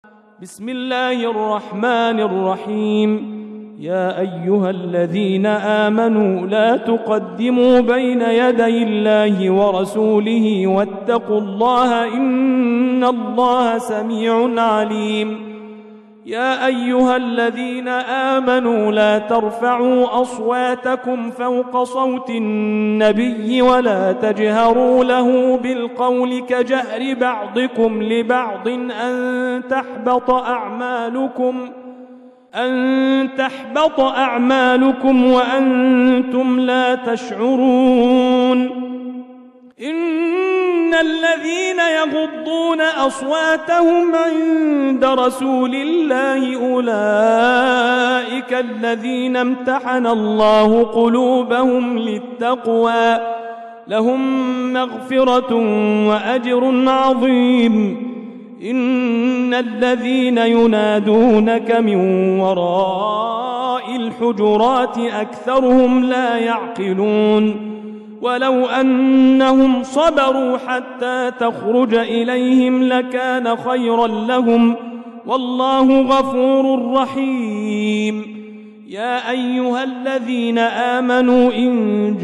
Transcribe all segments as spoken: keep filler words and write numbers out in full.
بسم الله الرحمن الرحيم. يا أيها الذين آمنوا لا تقدموا بين يدي الله ورسوله واتقوا الله إن الله سميع عليم. يا أيها الذين آمنوا لا ترفعوا أصواتكم فوق صوت النبي ولا تجهروا له بالقول كجهر بعضكم لبعض أن تحبط أعمالكم أن تحبط أعمالكم وأنتم لا تشعرون. إن الذين يغضون أصواتهم عند رسول الله أولئك الذين امتحن الله قلوبهم للتقوى لهم مغفرة وأجر عظيم. إن الذين ينادونك من وراء الحجرات أكثرهم لا يعقلون. ولو أنهم صبروا حتى تخرج إليهم لكان خيرا لهم والله غفور رحيم. يا أيها الذين آمنوا إن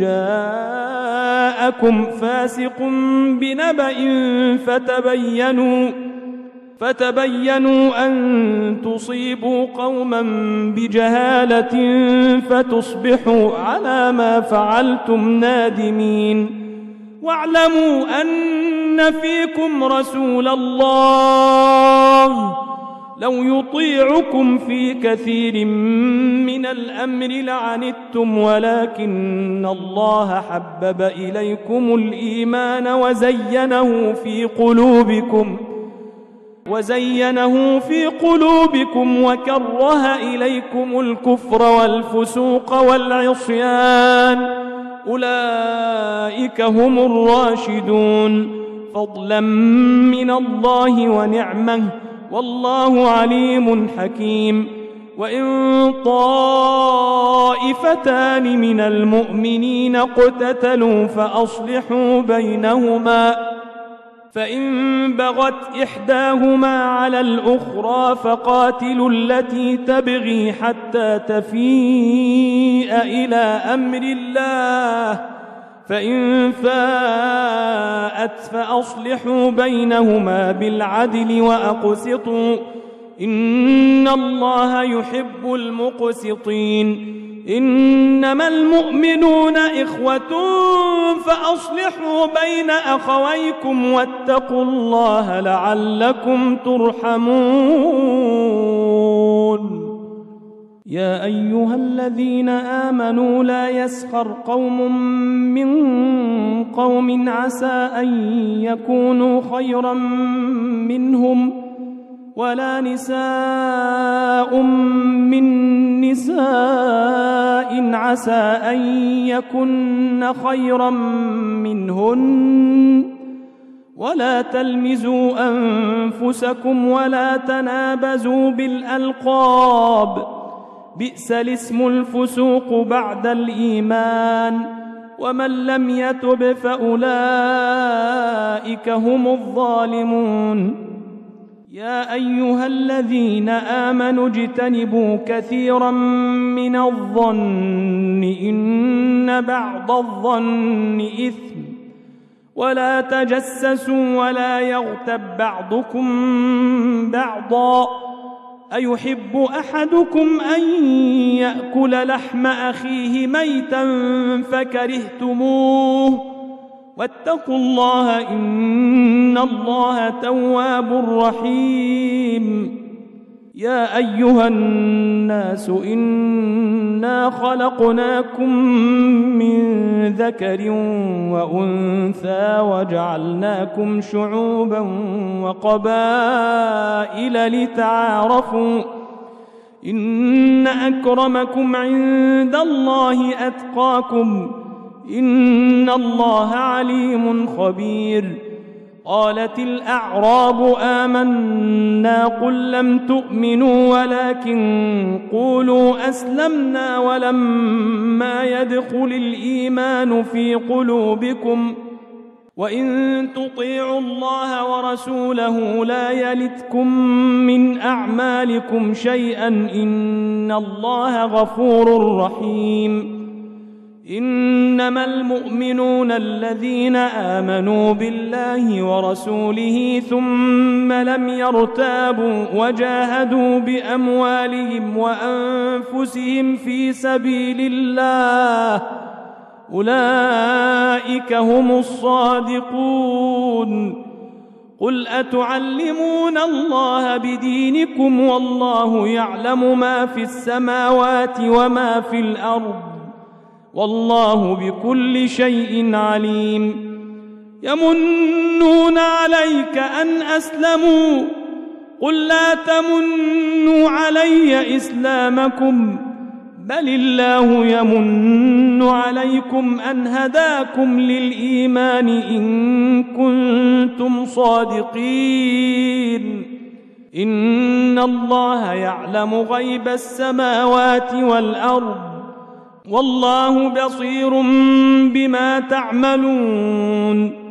جاءكم فاسق بنبأ فتبينوا فتبينوا أن تصيبوا قوما بجهالة فتصبحوا على ما فعلتم نادمين. واعلموا أن فيكم رسول الله لو يطيعكم في كثير من الأمر لعنتم ولكن الله حبب إليكم الإيمان وزينه في قلوبكم وزينه في قلوبكم وكره إليكم الكفر والفسوق والعصيان أولئك هم الراشدون فضلا من الله ونعمه والله عليم حكيم. وإن طائفتان من المؤمنين اقتتلوا فأصلحوا بينهما فإن بغت إحداهما على الأخرى فقاتلوا التي تبغي حتى تفيء إلى أمر الله فإن فاءت فأصلحوا بينهما بالعدل وأقسطوا إن الله يحب المقسطين. إنما المؤمنون إخوة فأصلحوا بين أخويكم واتقوا الله لعلكم ترحمون. يا أيها الذين آمنوا لا يسخر قوم من قوم عسى أن يكونوا خيرا منهم ولا نساء من نساء عسى أن يكن خيرا منهن ولا تلمزوا أنفسكم ولا تنابزوا بالألقاب بئس الاسم الفسوق بعد الإيمان ومن لم يتب فأولئك هم الظالمون. يا أيها الذين آمنوا اجتنبوا كثيرا من الظن إن بعض الظن إثم ولا تجسسوا ولا يغتب بعضكم بعضا أيحب أحدكم أن يأكل لحم أخيه ميتا فكرهتموه واتقوا الله إن الله تواب رحيم. يا أيها الناس إنا خلقناكم من ذكر وأنثى وجعلناكم شعوبا وقبائل لتعارفوا إن أكرمكم عند الله أتقاكم إن الله عليم خبير. قالت الأعراب آمنا قل لم تؤمنوا ولكن قولوا أسلمنا ولما يدخل الإيمان في قلوبكم وإن تطيعوا الله ورسوله لا يلتكم من أعمالكم شيئا إن الله غفور رحيم إنما المؤمنون الذين آمنوا بالله ورسوله ثم لم يرتابوا وجاهدوا بأموالهم وأنفسهم في سبيل الله أولئك هم الصادقون قل أتعلمون الله بدينكم والله يعلم ما في السماوات وما في الأرض والله بكل شيء عليم يمنون عليك أن أسلموا قل لا تمنوا علي إسلامكم بل الله يمن عليكم أن هداكم للإيمان إن كنتم صادقين إن الله يعلم غيب السماوات والأرض والله بصير بما تعملون